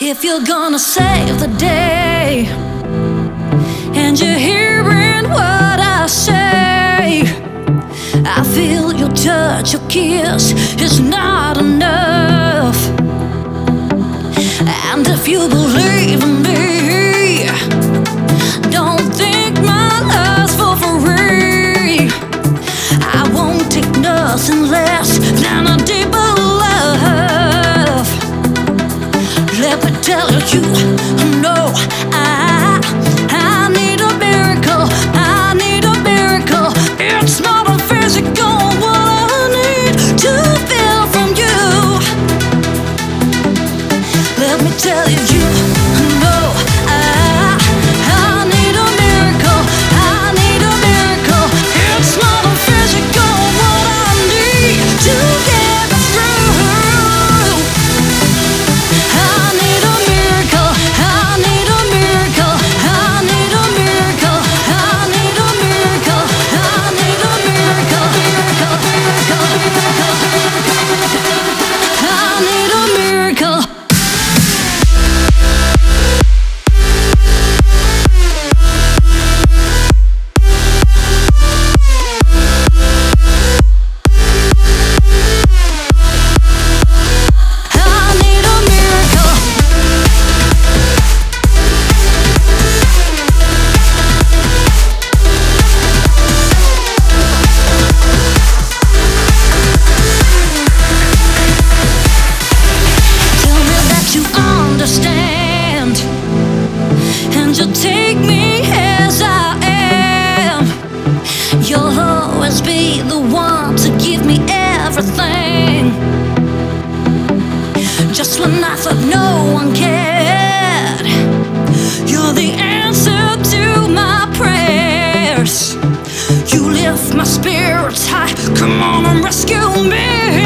If you're gonna save the day and you're hearing what I say, I feel your touch, your kiss is not enough. And if you believe in me, don't think my love's for free. I won't take nothing less than a deeper love. Let me tell you, no, I need a miracle. I need a miracle. It's not a physical what I need to feel from you. Let me tell you, no, I need a miracle. I need a miracle. It's not a physical what I need to get me through. I need a miracle. I need a miracle. I need a miracle. I need a miracle. I need a miracle. Miracle, miracle, miracle. I need a miracle. And you'll take me as I am. You'll always be the one to give me everything. Just when I thought no one cared, you're the answer to my prayers. You lift my spirits high. Come on and rescue me.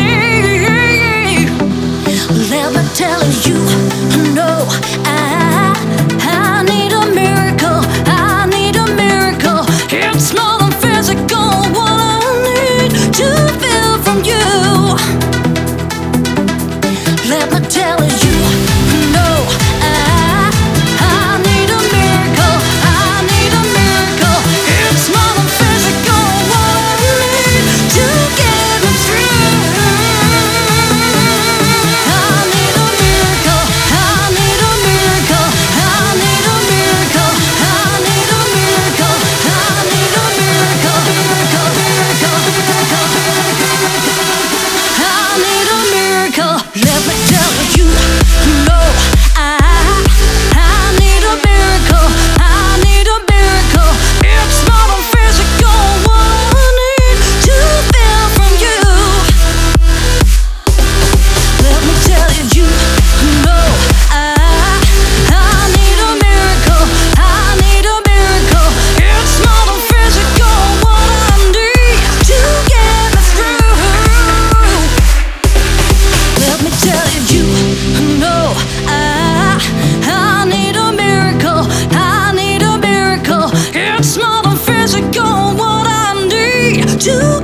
Let me tell you, no, I need a miracle. I need a miracle. It's more than physical what I need to feel from you. Let me tell you, no, I need a miracle. I need a miracle. It's more than physical what I need to get me through. Let me tell you, no, I need a miracle. I need a miracle. It's not a physical what I need to feel from you. Let me tell you, no, I need a miracle. I need a miracle. It's not a physical what I need to get me through. Let me tell you, no, I need a miracle. I need a miracle. It's not a physical what I need to